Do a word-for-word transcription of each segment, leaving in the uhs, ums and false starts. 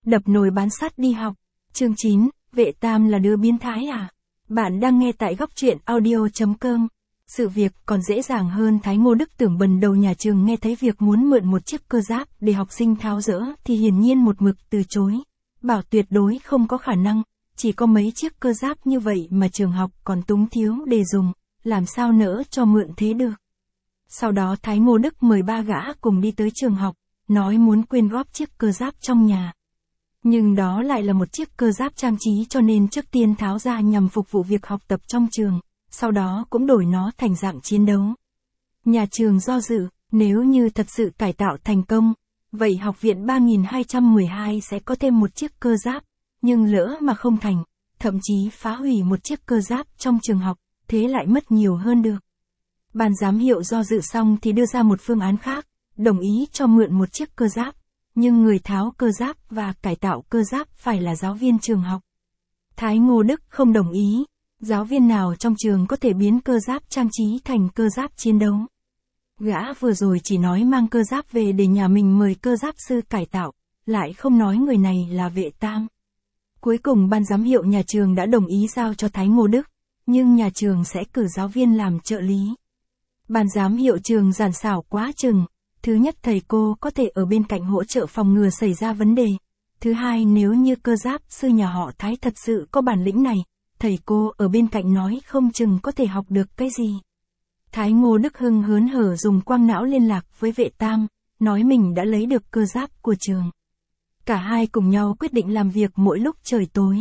Đập nồi bán sắt đi học. Chương chín, Vệ Tam là đứa biến thái à? Bạn đang nghe tại góc truyện audio.com. Sự việc còn dễ dàng hơn. Thái Ngô Đức tưởng bần đầu nhà trường nghe thấy việc muốn mượn một chiếc cơ giáp để học sinh tháo dỡ thì hiển nhiên một mực từ chối. Bảo tuyệt đối không có khả năng, chỉ có mấy chiếc cơ giáp như vậy mà trường học còn túng thiếu để dùng, làm sao nỡ cho mượn thế được. Sau đó Thái Ngô Đức mời ba gã cùng đi tới trường học, nói muốn quyên góp chiếc cơ giáp trong nhà. Nhưng đó lại là một chiếc cơ giáp trang trí cho nên trước tiên tháo ra nhằm phục vụ việc học tập trong trường, sau đó cũng đổi nó thành dạng chiến đấu. Nhà trường do dự, nếu như thật sự cải tạo thành công, vậy học viện ba nghìn hai trăm mười hai sẽ có thêm một chiếc cơ giáp, nhưng lỡ mà không thành, thậm chí phá hủy một chiếc cơ giáp trong trường học, thế lại mất nhiều hơn được. Ban giám hiệu do dự xong thì đưa ra một phương án khác, đồng ý cho mượn một chiếc cơ giáp, nhưng người tháo cơ giáp và cải tạo cơ giáp phải là giáo viên trường học. Thái Ngô Đức không đồng ý, giáo viên nào trong trường có thể biến cơ giáp trang trí thành cơ giáp chiến đấu. Gã vừa rồi chỉ nói mang cơ giáp về để nhà mình mời cơ giáp sư cải tạo, lại không nói người này là Vệ Tam. Cuối cùng ban giám hiệu nhà trường đã đồng ý giao cho Thái Ngô Đức, nhưng nhà trường sẽ cử giáo viên làm trợ lý. Ban giám hiệu trường giản xảo quá chừng. Thứ nhất, thầy cô có thể ở bên cạnh hỗ trợ phòng ngừa xảy ra vấn đề. Thứ hai, nếu như cơ giáp sư nhà họ Thái thật sự có bản lĩnh này, thầy cô ở bên cạnh nói không chừng có thể học được cái gì. Thái Ngô Đức hưng hớn hở dùng quang não liên lạc với Vệ Tam, nói mình đã lấy được cơ giáp của trường. Cả hai cùng nhau quyết định làm việc mỗi lúc trời tối.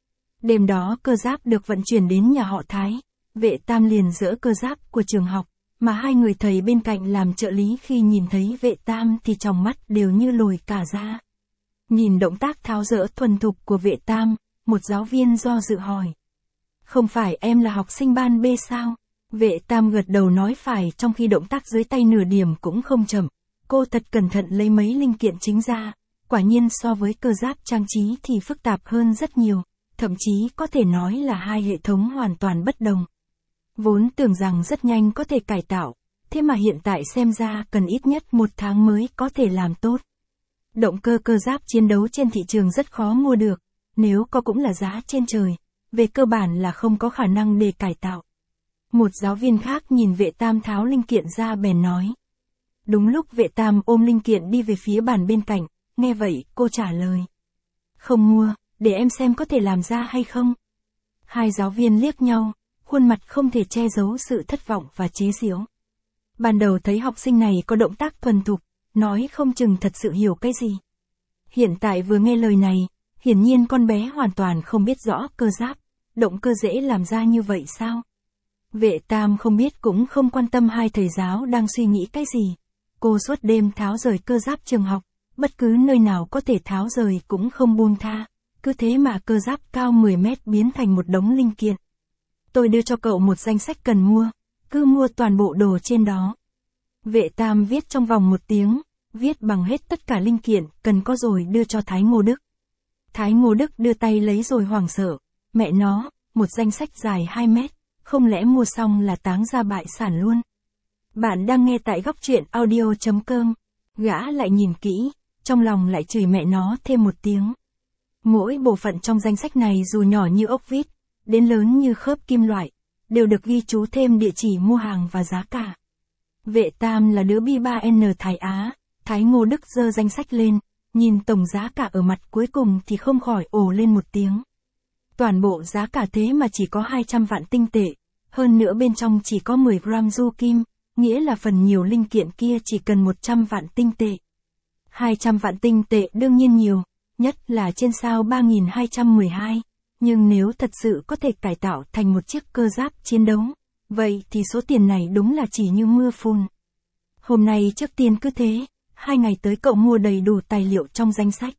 Đêm đó cơ giáp được vận chuyển đến nhà họ Thái, Vệ Tam liền dỡ cơ giáp của trường học, mà hai người thầy bên cạnh làm trợ lý khi nhìn thấy Vệ Tam thì trong mắt đều như lồi cả ra. Nhìn động tác tháo dỡ thuần thục của Vệ Tam, một giáo viên do dự hỏi. Không phải em là học sinh ban B sao? Vệ Tam gật đầu nói phải, trong khi động tác dưới tay nửa điểm cũng không chậm. Cô thật cẩn thận lấy mấy linh kiện chính ra, quả nhiên so với cơ giáp trang trí thì phức tạp hơn rất nhiều, thậm chí có thể nói là hai hệ thống hoàn toàn bất đồng. Vốn tưởng rằng rất nhanh có thể cải tạo, thế mà hiện tại xem ra cần ít nhất một tháng mới có thể làm tốt. Động cơ cơ giáp chiến đấu trên thị trường rất khó mua được, nếu có cũng là giá trên trời, về cơ bản là không có khả năng để cải tạo. Một giáo viên khác nhìn Vệ Tam tháo linh kiện ra bèn nói. Đúng lúc Vệ Tam ôm linh kiện đi về phía bàn bên cạnh, nghe vậy cô trả lời. Không mua, để em xem có thể làm ra hay không. Hai giáo viên liếc nhau, khuôn mặt không thể che giấu sự thất vọng và chế giễu. Ban đầu thấy học sinh này có động tác thuần thục, nói không chừng thật sự hiểu cái gì. Hiện tại vừa nghe lời này, hiển nhiên con bé hoàn toàn không biết rõ cơ giáp, động cơ dễ làm ra như vậy sao? Vệ Tam không biết cũng không quan tâm hai thầy giáo đang suy nghĩ cái gì. Cô suốt đêm tháo rời cơ giáp trường học, bất cứ nơi nào có thể tháo rời cũng không buông tha, cứ thế mà cơ giáp cao mười mét biến thành một đống linh kiện. Tôi đưa cho cậu một danh sách cần mua, cứ mua toàn bộ đồ trên đó. Vệ Tam viết trong vòng một tiếng, viết bằng hết tất cả linh kiện cần có rồi đưa cho Thái Ngô Đức. Thái Ngô Đức đưa tay lấy rồi hoảng sợ, mẹ nó, một danh sách dài hai mét, không lẽ mua xong là táng ra bại sản luôn. Bạn đang nghe tại góc truyện audio.com, gã lại nhìn kỹ, trong lòng lại chửi mẹ nó thêm một tiếng. Mỗi bộ phận trong danh sách này dù nhỏ như ốc vít, đến lớn như khớp kim loại, đều được ghi chú thêm địa chỉ mua hàng và giá cả. Vệ Tam là đứa bi ba N Thái Á, Thái Ngô Đức giơ danh sách lên, nhìn tổng giá cả ở mặt cuối cùng thì không khỏi ồ lên một tiếng. Toàn bộ giá cả thế mà chỉ có hai trăm vạn tinh tệ, hơn nữa bên trong chỉ có mười gram du kim, nghĩa là phần nhiều linh kiện kia chỉ cần một trăm vạn tinh tệ. hai trăm vạn tinh tệ đương nhiên nhiều, nhất là trên sao ba nghìn hai trăm mười hai. Nhưng nếu thật sự có thể cải tạo thành một chiếc cơ giáp chiến đấu, vậy thì số tiền này đúng là chỉ như mưa phùn. Hôm nay trước tiên cứ thế, hai ngày tới cậu mua đầy đủ tài liệu trong danh sách.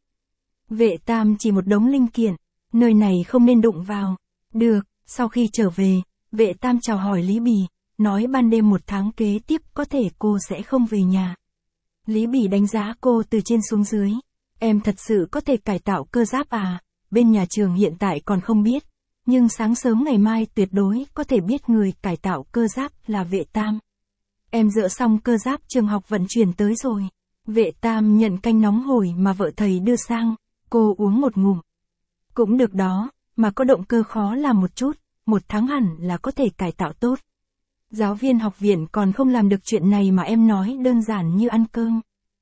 Vệ Tam chỉ một đống linh kiện, nơi này không nên đụng vào. Được, sau khi trở về, Vệ Tam chào hỏi Lý Bì, nói ban đêm một tháng kế tiếp có thể cô sẽ không về nhà. Lý Bì đánh giá cô từ trên xuống dưới. Em thật sự có thể cải tạo cơ giáp à? Bên nhà trường hiện tại còn không biết, nhưng sáng sớm ngày mai tuyệt đối có thể biết người cải tạo cơ giáp là Vệ Tam. Em dỡ xong cơ giáp trường học vận chuyển tới rồi. Vệ Tam nhận canh nóng hổi mà vợ thầy đưa sang, cô uống một ngụm. Cũng được đó, mà có động cơ khó làm một chút, một tháng hẳn là có thể cải tạo tốt. Giáo viên học viện còn không làm được chuyện này mà em nói đơn giản như ăn cơm.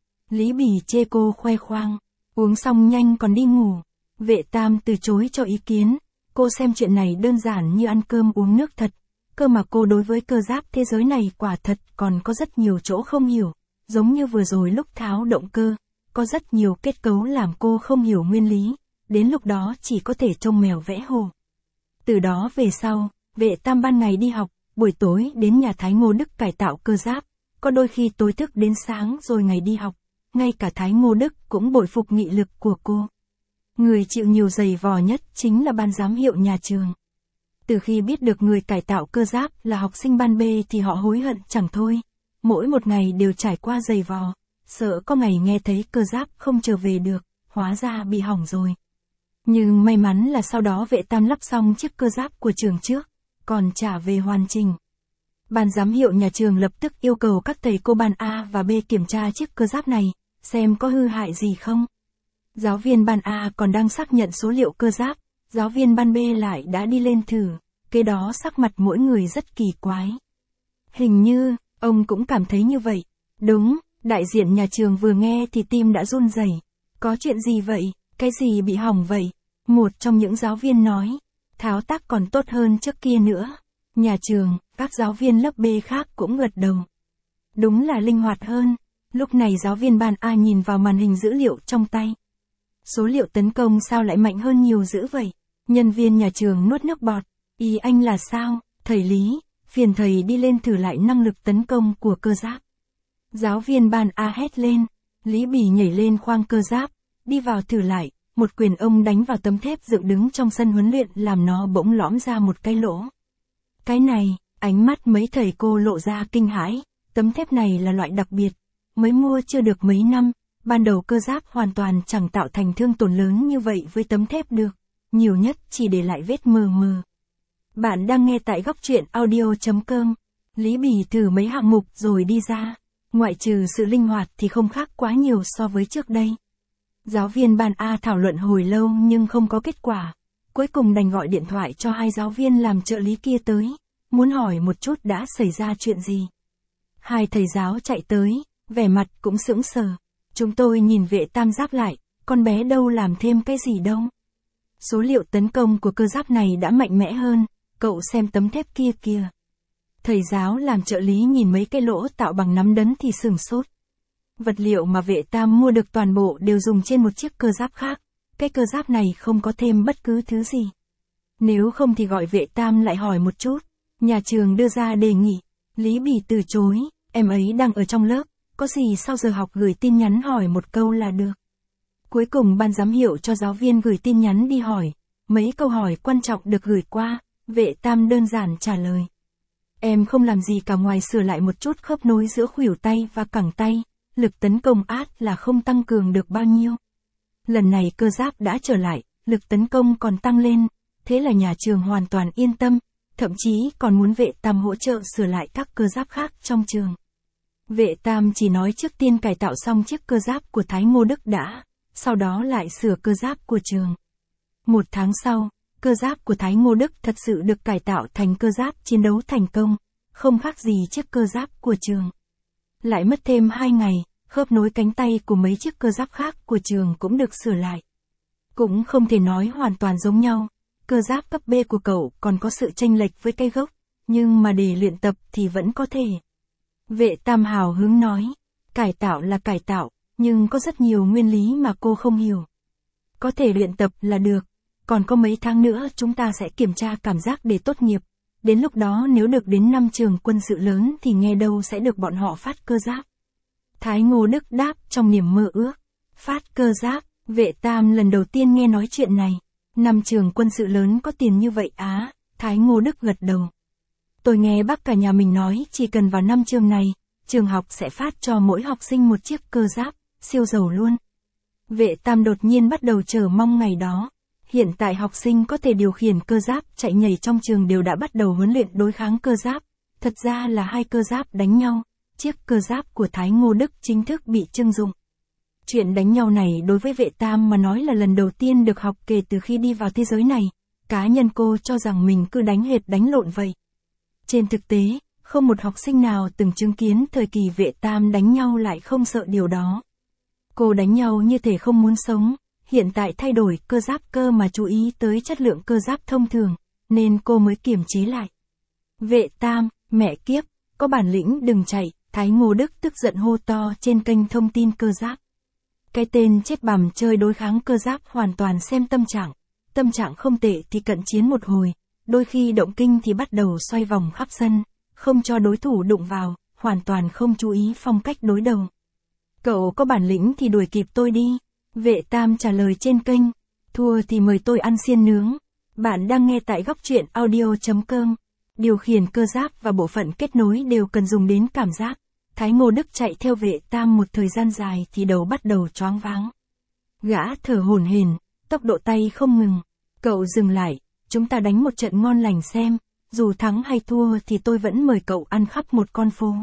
Lý Bỉ chê cô khoe khoang, uống xong nhanh còn đi ngủ. Vệ Tam từ chối cho ý kiến, cô xem chuyện này đơn giản như ăn cơm uống nước thật. Cơ mà cô đối với cơ giáp thế giới này quả thật còn có rất nhiều chỗ không hiểu, giống như vừa rồi lúc tháo động cơ, có rất nhiều kết cấu làm cô không hiểu nguyên lý, đến lúc đó chỉ có thể trông mèo vẽ hồ. Từ đó về sau, Vệ Tam ban ngày đi học, buổi tối đến nhà Thái Ngô Đức cải tạo cơ giáp, có đôi khi tối thức đến sáng rồi ngày đi học, ngay cả Thái Ngô Đức cũng bội phục nghị lực của cô. Người chịu nhiều giày vò nhất chính là ban giám hiệu nhà trường. Từ khi biết được người cải tạo cơ giáp là học sinh ban B thì họ hối hận chẳng thôi. Mỗi một ngày đều trải qua giày vò, sợ có ngày nghe thấy cơ giáp không trở về được, hóa ra bị hỏng rồi. Nhưng may mắn là sau đó Vệ Tam lắp xong chiếc cơ giáp của trường trước, còn trả về hoàn chỉnh. Ban giám hiệu nhà trường lập tức yêu cầu các thầy cô ban A và B kiểm tra chiếc cơ giáp này, xem có hư hại gì không. Giáo viên ban A còn đang xác nhận số liệu cơ giáp, giáo viên ban B lại đã đi lên thử, kế đó sắc mặt mỗi người rất kỳ quái. Hình như, ông cũng cảm thấy như vậy. Đúng, đại diện nhà trường vừa nghe thì tim đã run rẩy. Có chuyện gì vậy, cái gì bị hỏng vậy? Một trong những giáo viên nói, tháo tác còn tốt hơn trước kia nữa. Nhà trường, các giáo viên lớp B khác cũng gật đầu. Đúng là linh hoạt hơn. Lúc này giáo viên ban A nhìn vào màn hình dữ liệu trong tay. Số liệu tấn công sao lại mạnh hơn nhiều dữ vậy? Nhân viên nhà trường nuốt nước bọt. Ý anh là sao, thầy Lý, phiền thầy đi lên thử lại năng lực tấn công của cơ giáp. Giáo viên ban A hét lên. Lý Bỉ nhảy lên khoang cơ giáp, đi vào thử lại. Một quyền ông đánh vào tấm thép dựng đứng trong sân huấn luyện làm nó bỗng lõm ra một cái lỗ. Cái này, ánh mắt mấy thầy cô lộ ra kinh hãi. Tấm thép này là loại đặc biệt, mới mua chưa được mấy năm. Ban đầu cơ giáp hoàn toàn chẳng tạo thành thương tổn lớn như vậy với tấm thép được, nhiều nhất chỉ để lại vết mờ mờ. Bạn đang nghe tại góc truyện audio chấm com. Lý Bỉ thử mấy hạng mục rồi đi ra, ngoại trừ sự linh hoạt thì không khác quá nhiều so với trước đây. Giáo viên ban A thảo luận hồi lâu nhưng không có kết quả, cuối cùng đành gọi điện thoại cho hai giáo viên làm trợ lý kia tới, muốn hỏi một chút đã xảy ra chuyện gì. Hai thầy giáo chạy tới, vẻ mặt cũng sững sờ. Chúng tôi nhìn Vệ Tam giáp lại, con bé đâu làm thêm cái gì đâu. Số liệu tấn công của cơ giáp này đã mạnh mẽ hơn, cậu xem tấm thép kia kìa. Thầy giáo làm trợ lý nhìn mấy cái lỗ tạo bằng nắm đấm thì sửng sốt. Vật liệu mà Vệ Tam mua được toàn bộ đều dùng trên một chiếc cơ giáp khác, cái cơ giáp này không có thêm bất cứ thứ gì. Nếu không thì gọi Vệ Tam lại hỏi một chút. Nhà trường đưa ra đề nghị, Lý Bỉ từ chối, em ấy đang ở trong lớp. Có gì sau giờ học gửi tin nhắn hỏi một câu là được. Cuối cùng ban giám hiệu cho giáo viên gửi tin nhắn đi hỏi. Mấy câu hỏi quan trọng được gửi qua, Vệ Tam đơn giản trả lời. Em không làm gì cả ngoài sửa lại một chút khớp nối giữa khuỷu tay và cẳng tay, lực tấn công át là không tăng cường được bao nhiêu. Lần này cơ giáp đã trở lại, lực tấn công còn tăng lên, thế là nhà trường hoàn toàn yên tâm, thậm chí còn muốn Vệ Tam hỗ trợ sửa lại các cơ giáp khác trong trường. Vệ Tam chỉ nói trước tiên cải tạo xong chiếc cơ giáp của Thái Ngô Đức đã, sau đó lại sửa cơ giáp của trường. Một tháng sau, cơ giáp của Thái Ngô Đức thật sự được cải tạo thành cơ giáp chiến đấu thành công, không khác gì chiếc cơ giáp của trường. Lại mất thêm hai ngày, khớp nối cánh tay của mấy chiếc cơ giáp khác của trường cũng được sửa lại. Cũng không thể nói hoàn toàn giống nhau, cơ giáp cấp B của cậu còn có sự chênh lệch với cái gốc, nhưng mà để luyện tập thì vẫn có thể. Vệ Tam hào hứng nói, cải tạo là cải tạo, nhưng có rất nhiều nguyên lý mà cô không hiểu. Có thể luyện tập là được, còn có mấy tháng nữa chúng ta sẽ kiểm tra cảm giác để tốt nghiệp. Đến lúc đó nếu được đến năm trường quân sự lớn thì nghe đâu sẽ được bọn họ phát cơ giáp. Thái Ngô Đức đáp trong niềm mơ ước. Phát cơ giáp, Vệ Tam lần đầu tiên nghe nói chuyện này. Năm trường quân sự lớn có tiền như vậy á, Thái Ngô Đức gật đầu. Tôi nghe bác cả nhà mình nói chỉ cần vào năm trường này, trường học sẽ phát cho mỗi học sinh một chiếc cơ giáp, siêu giàu luôn. Vệ Tam đột nhiên bắt đầu chờ mong ngày đó. Hiện tại học sinh có thể điều khiển cơ giáp chạy nhảy trong trường đều đã bắt đầu huấn luyện đối kháng cơ giáp. Thật ra là hai cơ giáp đánh nhau, chiếc cơ giáp của Thái Ngô Đức chính thức bị trưng dụng. Chuyện đánh nhau này đối với vệ tam mà nói là lần đầu tiên được học kể từ khi đi vào thế giới này. Cá nhân cô cho rằng mình cứ đánh hệt đánh lộn vậy. Trên thực tế, không một học sinh nào từng chứng kiến thời kỳ vệ tam đánh nhau lại không sợ điều đó. Cô đánh nhau như thể không muốn sống, hiện tại thay đổi cơ giáp cơ mà chú ý tới chất lượng cơ giáp thông thường, nên cô mới kiềm chế lại. Vệ tam, mẹ kiếp, có bản lĩnh đừng chạy, Thái Ngô Đức tức giận hô to trên kênh thông tin cơ giáp. Cái tên chết bằm chơi đối kháng cơ giáp hoàn toàn xem tâm trạng. Tâm trạng không tệ thì cận chiến một hồi, đôi khi động kinh thì bắt đầu xoay vòng khắp sân, không cho đối thủ đụng vào, hoàn toàn không chú ý phong cách đối đầu. Cậu có bản lĩnh thì đuổi kịp tôi đi. Vệ tam trả lời trên kênh, thua thì mời tôi ăn xiên nướng. Bạn đang nghe tại góc truyện audio chấm com. Điều khiển cơ giáp và bộ phận kết nối đều cần dùng đến cảm giác. Thái Ngô Đức chạy theo vệ tam một thời gian dài thì đầu bắt đầu choáng váng. Gã thở hổn hển, tốc độ tay không ngừng. Cậu dừng lại, chúng ta đánh một trận ngon lành xem, dù thắng hay thua thì tôi vẫn mời cậu ăn khắp một con phố.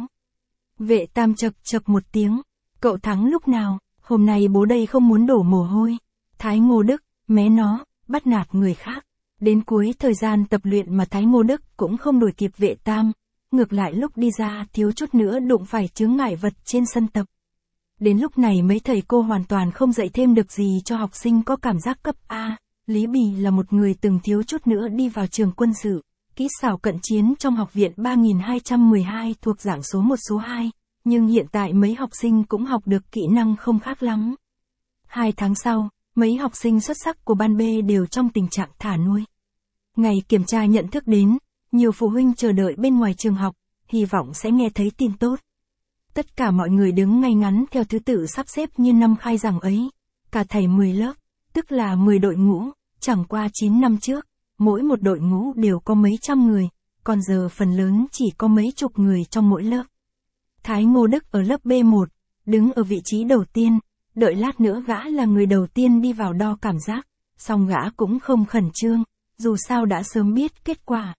Vệ tam chậc chậc một tiếng, cậu thắng lúc nào, hôm nay bố đây không muốn đổ mồ hôi. Thái Ngô Đức, mé nó, bắt nạt người khác. Đến cuối thời gian tập luyện mà Thái Ngô Đức cũng không đuổi kịp vệ tam, ngược lại lúc đi ra thiếu chút nữa đụng phải chướng ngại vật trên sân tập. Đến lúc này mấy thầy cô hoàn toàn không dạy thêm được gì cho học sinh có cảm giác cấp A. Lý Bì là một người từng thiếu chút nữa đi vào trường quân sự, kỹ xảo cận chiến trong học viện ba nghìn hai trăm mười hai thuộc dạng số một số hai, nhưng hiện tại mấy học sinh cũng học được kỹ năng không khác lắm. Hai tháng sau, mấy học sinh xuất sắc của ban B đều trong tình trạng thả nuôi. Ngày kiểm tra nhận thức đến, nhiều phụ huynh chờ đợi bên ngoài trường học, hy vọng sẽ nghe thấy tin tốt. Tất cả mọi người đứng ngay ngắn theo thứ tự sắp xếp như năm khai giảng ấy. Cả thầy mười lớp, tức là mười đội ngũ, chẳng qua chín năm trước, mỗi một đội ngũ đều có mấy trăm người, còn giờ phần lớn chỉ có mấy chục người trong mỗi lớp. Thái Ngô Đức ở lớp B một, đứng ở vị trí đầu tiên, đợi lát nữa gã là người đầu tiên đi vào đo cảm giác, song gã cũng không khẩn trương, dù sao đã sớm biết kết quả.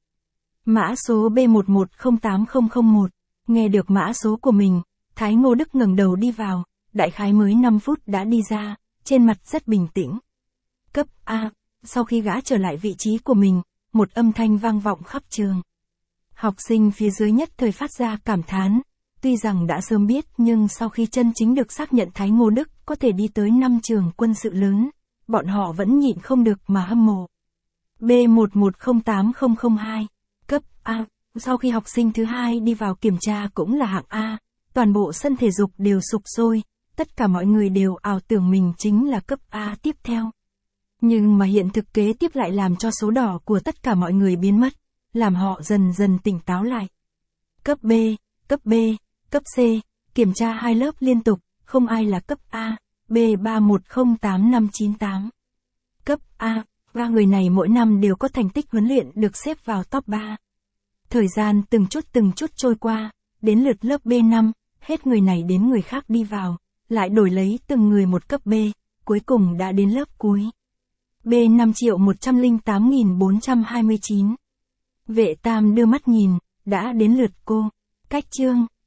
Mã số B một một không tám không không một, nghe được mã số của mình, Thái Ngô Đức ngẩng đầu đi vào, đại khái mới năm phút đã đi ra, trên mặt rất bình tĩnh. Cấp A, sau khi gã trở lại vị trí của mình, một âm thanh vang vọng khắp trường. Học sinh phía dưới nhất thời phát ra cảm thán, tuy rằng đã sớm biết nhưng sau khi chân chính được xác nhận Thái Ngô Đức có thể đi tới năm trường quân sự lớn, bọn họ vẫn nhịn không được mà hâm mộ. B một một không tám không không hai, cấp A, sau khi học sinh thứ hai đi vào kiểm tra cũng là hạng A, toàn bộ sân thể dục đều sục sôi, tất cả mọi người đều ảo tưởng mình chính là cấp A tiếp theo. Nhưng mà hiện thực kế tiếp lại làm cho số đỏ của tất cả mọi người biến mất, làm họ dần dần tỉnh táo lại. Cấp B, cấp B, cấp C, kiểm tra hai lớp liên tục, không ai là cấp A, B ba một không tám năm chín tám. Cấp A, ba người này mỗi năm đều có thành tích huấn luyện được xếp vào top ba. Thời gian từng chút từng chút trôi qua, đến lượt lớp B năm, hết người này đến người khác đi vào, lại đổi lấy từng người một cấp B, cuối cùng đã đến lớp cuối. B năm triệu một trăm lẻ tám nghìn bốn trăm hai mươi chín. Vệ tam đưa mắt nhìn, đã đến lượt cô. Cách chương,